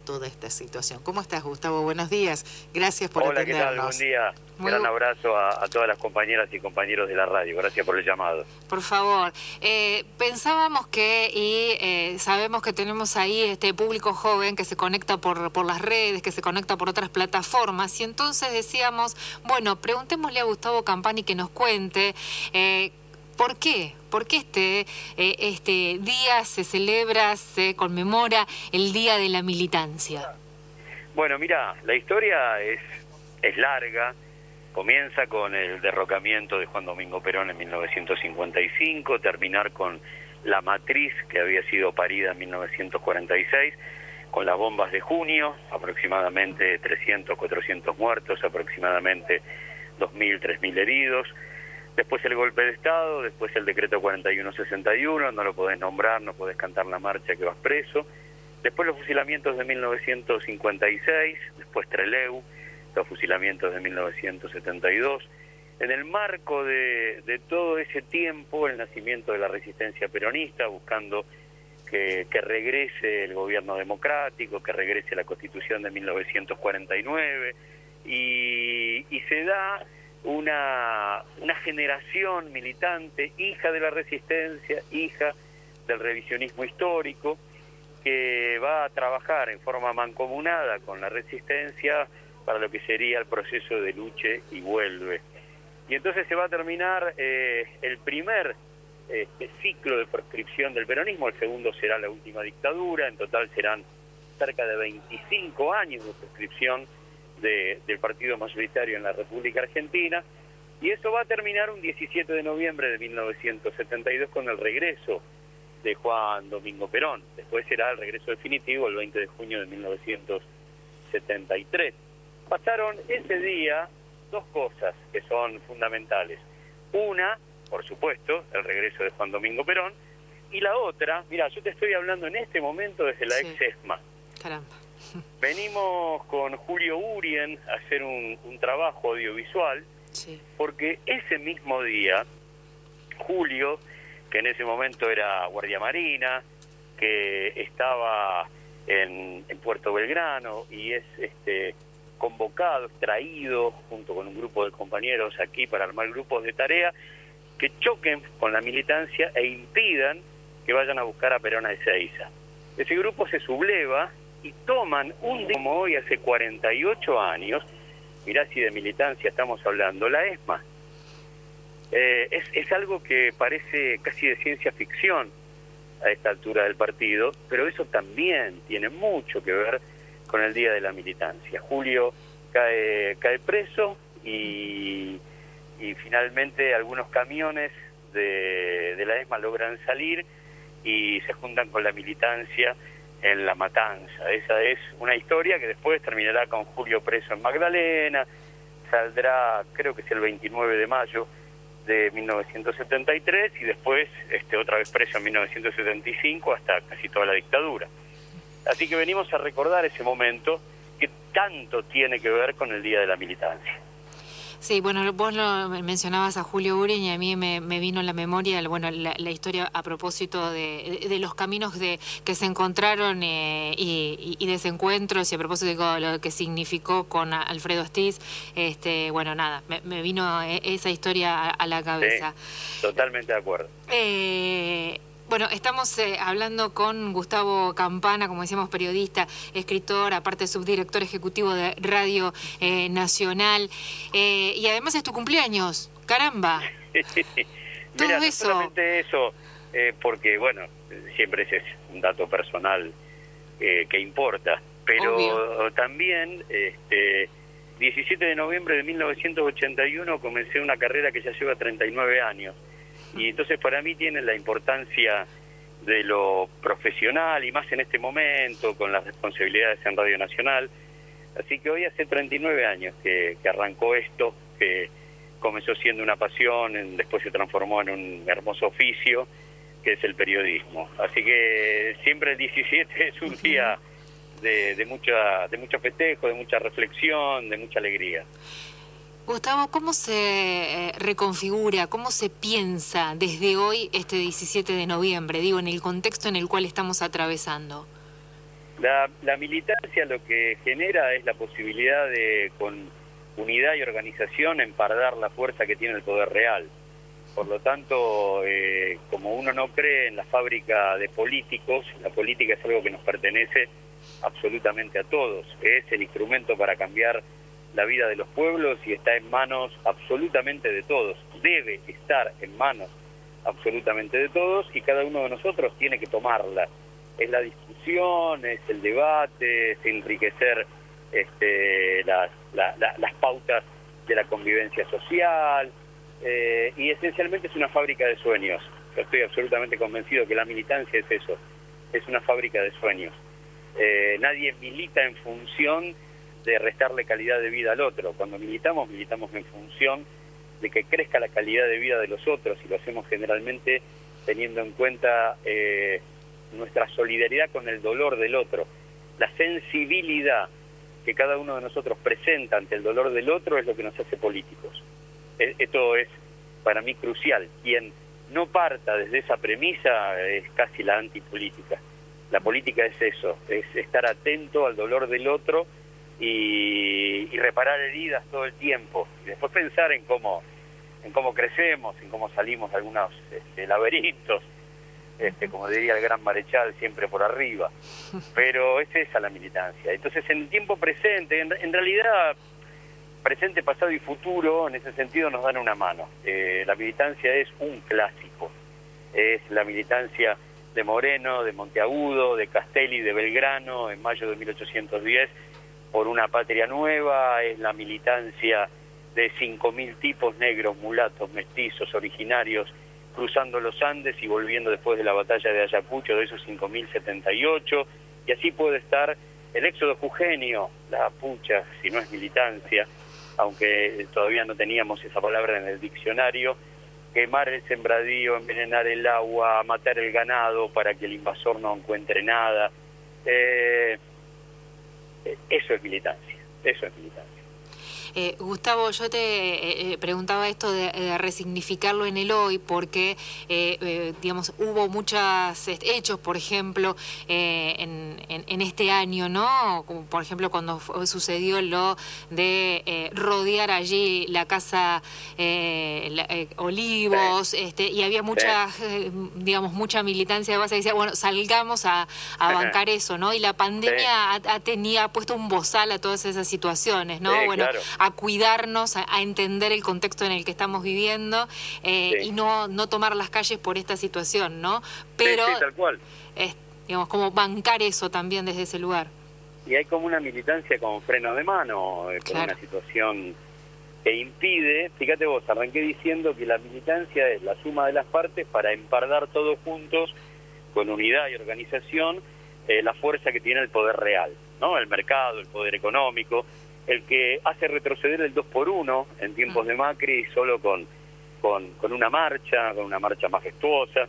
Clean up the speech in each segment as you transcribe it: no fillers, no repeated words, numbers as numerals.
toda esta situación. ¿Cómo estás, Gustavo? Buenos días. Gracias por Hola, atendernos. ¿qué tal? Buen día. Un gran abrazo a todas las compañeras y compañeros de la radio. Gracias por el llamado. Por favor. Pensábamos que, y sabemos que tenemos ahí este público joven que se conecta por las redes, que se conecta por otras plataformas, y entonces decíamos, bueno, preguntémosle a Gustavo Campani que nos cuente ¿por qué? ¿Por qué este día se celebra, se conmemora el Día de la Militancia? Bueno, mira, la historia es larga. Comienza con el derrocamiento de Juan Domingo Perón en 1955, terminar con la matriz que había sido parida en 1946, con las bombas de junio, aproximadamente 300, 400 muertos, aproximadamente 2.000, 3.000 heridos. Después el golpe de Estado, después el decreto 4161, no lo podés nombrar, no podés cantar la marcha que vas preso. Después los fusilamientos de 1956, después Trelew, los fusilamientos de 1972. En el marco de todo ese tiempo, el nacimiento de la resistencia peronista, buscando que regrese el gobierno democrático, que regrese la Constitución de 1949, y se da una generación militante, hija de la resistencia, hija del revisionismo histórico, que va a trabajar en forma mancomunada con la resistencia para lo que sería el proceso de luche y vuelve. Y entonces se va a terminar el primer ciclo de proscripción del peronismo, el segundo será la última dictadura, en total serán cerca de 25 años de proscripción del partido mayoritario en la República Argentina, y eso va a terminar un 17 de noviembre de 1972 con el regreso de Juan Domingo Perón. Después será el regreso definitivo el 20 de junio de 1973. Pasaron ese día dos cosas que son fundamentales. Una, por supuesto, el regreso de Juan Domingo Perón, y la otra, mira, yo te estoy hablando en este momento desde la ex ESMA. Caramba. Venimos con Julio Urien a hacer un trabajo audiovisual, porque ese mismo día, Julio, que en ese momento era guardia marina, que estaba en Puerto Belgrano y es convocado, extraído junto con un grupo de compañeros aquí para armar grupos de tarea que choquen con la militancia e impidan que vayan a buscar a Perón a Ezeiza. Ese grupo se subleva y toman un día como hoy, hace 48 años, mirá si de militancia estamos hablando, la ESMA. Es algo que parece casi de ciencia ficción a esta altura del partido, pero eso también tiene mucho que ver con el Día de la Militancia. Julio cae preso y finalmente algunos camiones de la ESMA logran salir y se juntan con la militancia en La Matanza. Esa es una historia que después terminará con Julio preso en Magdalena, saldrá creo que es el 29 de mayo de 1973 y después otra vez preso en 1975 hasta casi toda la dictadura. Así que venimos a recordar ese momento que tanto tiene que ver con el Día de la Militancia. Sí, bueno, vos lo mencionabas a Julio Urien y a mí me vino en la memoria la historia a propósito de los caminos que se encontraron y desencuentros, y a propósito de lo que significó con Alfredo Astiz. Bueno, nada, me vino esa historia a la cabeza. Sí, totalmente de acuerdo. Bueno, estamos hablando con Gustavo Campana, como decíamos, periodista, escritor, aparte subdirector ejecutivo de Radio Nacional, y además es tu cumpleaños, caramba. Todo Mira, no eso. solamente eso, porque bueno, siempre ese es un dato personal que importa, pero obvio. También 17 de noviembre de 1981 comencé una carrera que ya lleva 39 años. Y entonces para mí tiene la importancia de lo profesional y más en este momento con las responsabilidades en Radio Nacional. Así que hoy hace 39 años que arrancó esto, que comenzó siendo una pasión, después se transformó en un hermoso oficio, que es el periodismo. Así que siempre el 17 es un día de mucho festejo, de mucha reflexión, de mucha alegría. Gustavo, ¿cómo se reconfigura, cómo se piensa desde hoy este 17 de noviembre, digo, en el contexto en el cual estamos atravesando? La militancia lo que genera es la posibilidad de, con unidad y organización, empardar la fuerza que tiene el poder real. Por lo tanto, como uno no cree en la fábrica de políticos, la política es algo que nos pertenece absolutamente a todos. Es el instrumento para cambiar la vida de los pueblos y está en manos absolutamente de todos. Debe estar en manos absolutamente de todos y cada uno de nosotros tiene que tomarla. Es la discusión, es el debate, es enriquecer las pautas de la convivencia social, y esencialmente es una fábrica de sueños. Yo estoy absolutamente convencido que la militancia es eso, es una fábrica de sueños. Nadie milita en función de restarle calidad de vida al otro. Cuando militamos en función de que crezca la calidad de vida de los otros, y lo hacemos generalmente teniendo en cuenta nuestra solidaridad con el dolor del otro. La sensibilidad que cada uno de nosotros presenta ante el dolor del otro es lo que nos hace políticos. Esto es para mí crucial. Quien no parta desde esa premisa es casi la antipolítica. La política es eso, es estar atento al dolor del otro y reparar heridas todo el tiempo. Y después pensar en cómo crecemos, en cómo salimos de algunos laberintos, como diría el gran Marechal, siempre por arriba. Pero es esa la militancia. Entonces, en el tiempo presente, en realidad, presente, pasado y futuro, en ese sentido nos dan una mano. La militancia es un clásico. Es la militancia de Moreno, de Monteagudo, de Castelli, de Belgrano, en mayo de 1810, por una patria nueva. Es la militancia de 5.000 tipos negros, mulatos, mestizos, originarios, cruzando los Andes y volviendo después de la batalla de Ayacucho, de esos 5.078, y así puede estar el éxodo jujeño, la pucha, si no es militancia, aunque todavía no teníamos esa palabra en el diccionario, quemar el sembradío, envenenar el agua, matar el ganado para que el invasor no encuentre nada. Eso es militancia, eso es militancia. Gustavo, yo te preguntaba esto de resignificarlo en el hoy, porque, digamos, hubo muchos hechos, por ejemplo, en este año, ¿no? Como por ejemplo cuando sucedió lo de rodear allí la casa Olivos, y había mucha, digamos, mucha militancia de base que decía, bueno, salgamos a bancar eso, ¿no? Y la pandemia ha puesto un bozal a todas esas situaciones, ¿no? Bueno, claro. A cuidarnos, a entender el contexto en el que estamos viviendo, y no tomar las calles por esta situación, ¿no? Pero, sí, tal cual. Digamos, como bancar eso también desde ese lugar. Y hay como una militancia con freno de mano, con una situación que impide, fíjate vos, arranqué diciendo que la militancia es la suma de las partes para empardar todos juntos, con unidad y organización, la fuerza que tiene el poder real, ¿no? El mercado, el poder económico, el que hace retroceder el 2x1 en tiempos de Macri solo con una marcha majestuosa,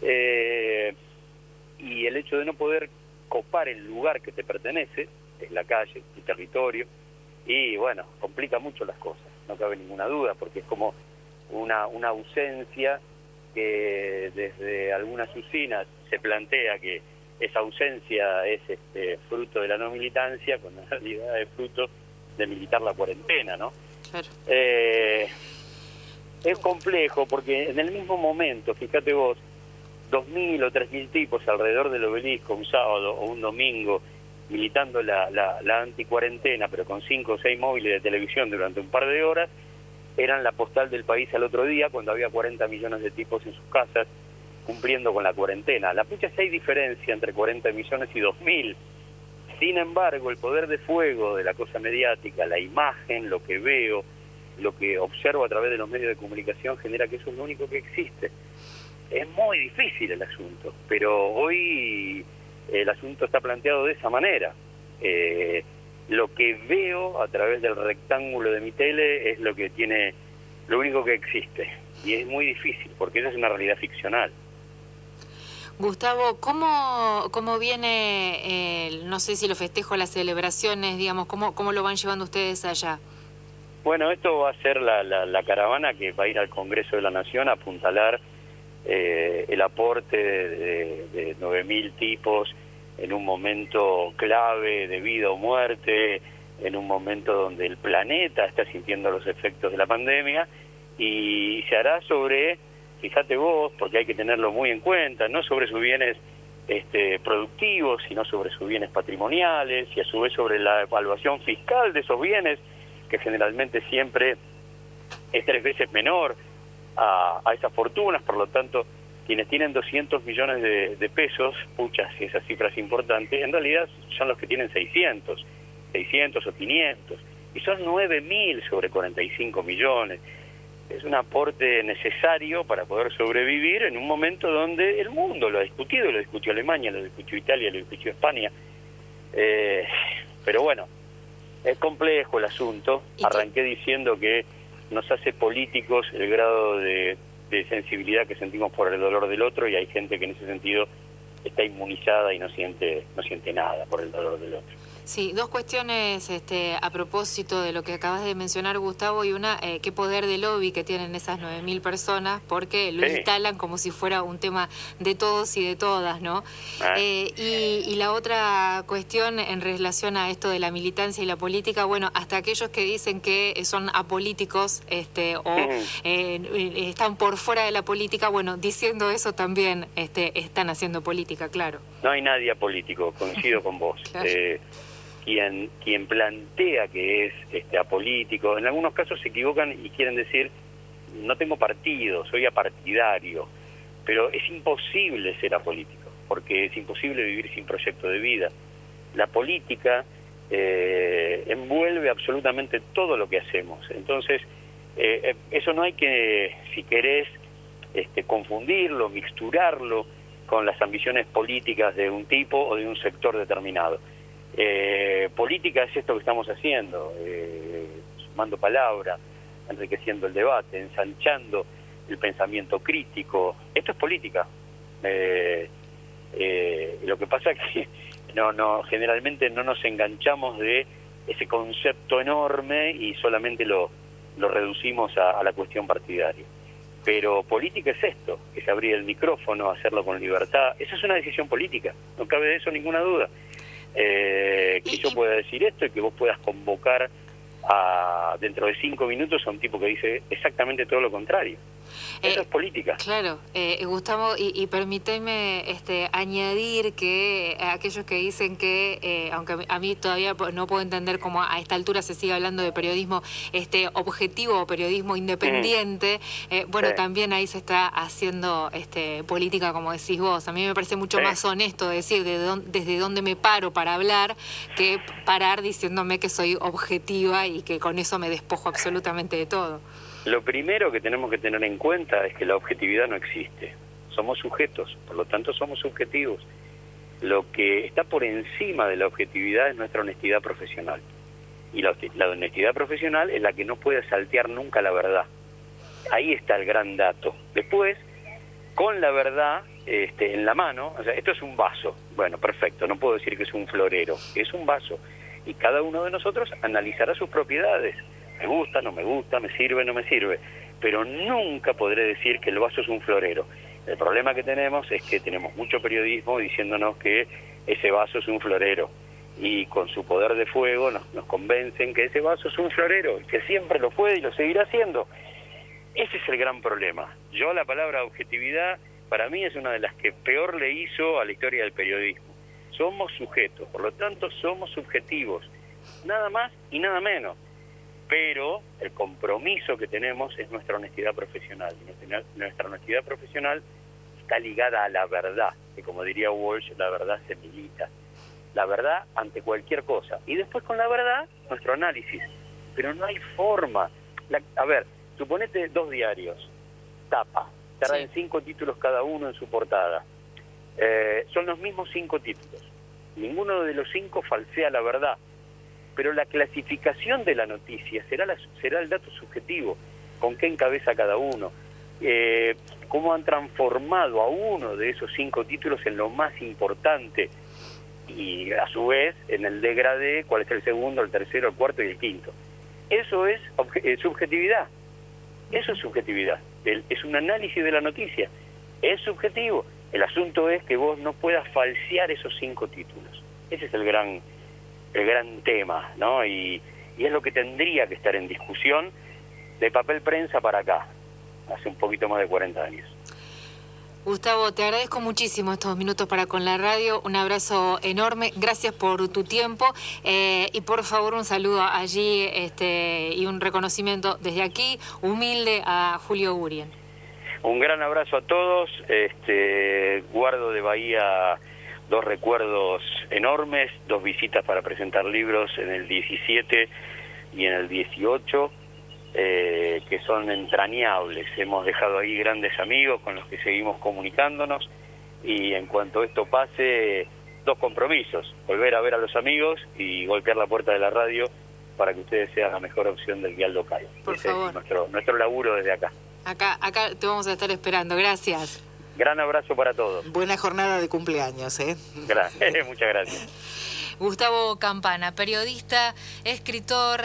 y el hecho de no poder copar el lugar que te pertenece, es la calle, tu territorio, y bueno, complica mucho las cosas, no cabe ninguna duda, porque es como una ausencia que desde algunas usinas se plantea que esa ausencia es fruto de la no militancia, cuando en realidad es fruto de militar la cuarentena, ¿no? Claro. Es complejo porque en el mismo momento, fíjate vos, 2.000 o 3.000 tipos alrededor del obelisco un sábado o un domingo militando la anticuarentena, pero con 5 o 6 móviles de televisión durante un par de horas, eran la postal del país al otro día cuando había 40 millones de tipos en sus casas cumpliendo con la cuarentena. La pucha, si hay diferencia entre 40 millones y 2.000. Sin embargo, el poder de fuego de la cosa mediática, la imagen, lo que veo, lo que observo a través de los medios de comunicación genera que eso es lo único que existe. Es muy difícil el asunto, pero hoy el asunto está planteado de esa manera. Lo que veo a través del rectángulo de mi tele es lo único que existe. Y es muy difícil, porque esa es una realidad ficcional. Gustavo, ¿cómo viene, no sé si los festejos, las celebraciones, digamos, cómo lo van llevando ustedes allá? Bueno, esto va a ser la caravana que va a ir al Congreso de la Nación a apuntalar el aporte de 9.000 tipos en un momento clave de vida o muerte, en un momento donde el planeta está sintiendo los efectos de la pandemia, y se hará sobre, fíjate vos, porque hay que tenerlo muy en cuenta, no sobre sus bienes productivos, sino sobre sus bienes patrimoniales, y a su vez sobre la evaluación fiscal de esos bienes, que generalmente siempre es 3 veces menor a esas fortunas. Por lo tanto, quienes tienen 200 millones de pesos, pucha, si esa cifra es importante, en realidad son los que tienen 600 o 500, y son 9.000 sobre 45 millones. Es un aporte necesario para poder sobrevivir en un momento donde el mundo lo ha discutido, lo discutió Alemania, lo discutió Italia, lo discutió España. Pero bueno, es complejo el asunto. Arranqué diciendo que nos hace políticos el grado de sensibilidad que sentimos por el dolor del otro, y hay gente que en ese sentido está inmunizada y no siente nada por el dolor del otro. Sí, dos cuestiones a propósito de lo que acabas de mencionar, Gustavo, y una, qué poder de lobby que tienen esas 9.000 personas, porque lo instalan como si fuera un tema de todos y de todas, ¿no? Y la otra cuestión en relación a esto de la militancia y la política, bueno, hasta aquellos que dicen que son apolíticos están por fuera de la política, bueno, diciendo eso también están haciendo política, claro. No hay nadie apolítico, coincido con vos. Claro. Quien plantea que es apolítico, en algunos casos se equivocan y quieren decir, no tengo partido, soy apartidario, pero es imposible ser apolítico, porque es imposible vivir sin proyecto de vida. La política envuelve absolutamente todo lo que hacemos, entonces eso no hay que, si querés, confundirlo, mixturarlo con las ambiciones políticas de un tipo o de un sector determinado. Política es esto que estamos haciendo, sumando palabras, enriqueciendo el debate, ensanchando el pensamiento crítico. Esto es política. Lo que pasa es que generalmente no nos enganchamos de ese concepto enorme y solamente lo reducimos a la cuestión partidaria. Pero política es esto, es abrir el micrófono, hacerlo con libertad. Esa es una decisión política, no cabe de eso ninguna duda. Que yo pueda decir esto y que vos puedas convocar dentro de 5 minutos a un tipo que dice exactamente todo lo contrario. Eso es política. Claro, Gustavo, y permíteme añadir que aquellos que dicen que, aunque a mí todavía no puedo entender cómo a esta altura se sigue hablando de periodismo objetivo o periodismo independiente, bueno, también ahí se está haciendo política, como decís vos. A mí me parece mucho más honesto decir desde dónde me paro para hablar que parar diciéndome que soy objetiva y que con eso me despojo absolutamente de todo. Lo primero que tenemos que tener en cuenta es que la objetividad no existe. Somos sujetos, por lo tanto somos subjetivos. Lo que está por encima de la objetividad es nuestra honestidad profesional. Y la honestidad profesional es la que no puede saltear nunca la verdad. Ahí está el gran dato. Después, con la verdad en la mano, o sea, esto es un vaso. Bueno, perfecto, no puedo decir que es un florero, es un vaso. Y cada uno de nosotros analizará sus propiedades. Me gusta, no me gusta, me sirve, no me sirve, pero nunca podré decir que el vaso es un florero. El problema que tenemos es que tenemos mucho periodismo diciéndonos que ese vaso es un florero, y con su poder de fuego nos convencen que ese vaso es un florero, y que siempre lo fue y lo seguirá siendo. Ese es el gran problema. Yo la palabra objetividad, para mí, es una de las que peor le hizo a la historia del periodismo. Somos sujetos, por lo tanto somos subjetivos, nada más y nada menos. Pero el compromiso que tenemos es nuestra honestidad profesional. Nuestra honestidad profesional está ligada a la verdad, que como diría Walsh, la verdad se milita. La verdad ante cualquier cosa. Y después con la verdad, nuestro análisis. Pero no hay forma. A ver, suponete 2 diarios, tapa, traen 5 títulos cada uno en su portada. Son los mismos 5 títulos. Ninguno de los 5 falsea la verdad. Pero la clasificación de la noticia será el dato subjetivo, con qué encabeza cada uno, cómo han transformado a uno de esos 5 títulos en lo más importante, y a su vez en el degradé cuál es el segundo, el tercero, el cuarto y el quinto. Eso es subjetividad, eso es subjetividad, es un análisis de la noticia, es subjetivo, El asunto es que vos no puedas falsear esos 5 títulos. Ese es el gran tema, ¿no? Y es lo que tendría que estar en discusión de papel prensa para acá, hace un poquito más de 40 años. Gustavo, te agradezco muchísimo estos minutos para con la radio, un abrazo enorme, gracias por tu tiempo y por favor un saludo allí y un reconocimiento desde aquí, humilde, a Julio Urien. Un gran abrazo a todos, guardo de Bahía 2 recuerdos enormes, 2 visitas para presentar libros en el 17 y en el 18, que son entrañables. Hemos dejado ahí grandes amigos con los que seguimos comunicándonos, y en cuanto esto pase, 2 compromisos: volver a ver a los amigos y golpear la puerta de la radio para que ustedes sean la mejor opción del dial local. Ese es nuestro laburo desde acá. Acá te vamos a estar esperando, gracias. Gran abrazo para todos. Buena jornada de cumpleaños, Muchas gracias. Gustavo Campana, periodista, escritor.